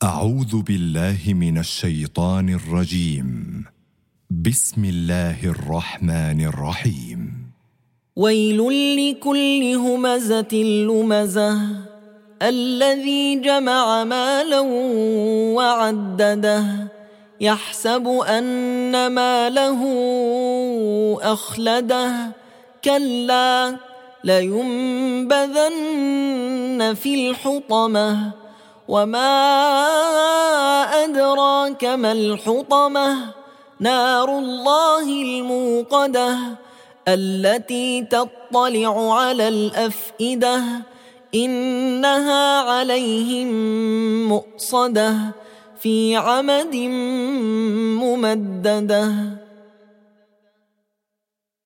أعوذ بالله من الشيطان الرجيم. بسم الله الرحمن الرحيم. ويل لكل همزة لمزة الذي جمع مالا وعدده يحسب أن ماله أخلده كلا لينبذن في الحطمة وما أدراك ما الحطمة نار الله الموقدة التي تطلع على الأفئدة إنها عليهم مؤصدة في عمد ممددة.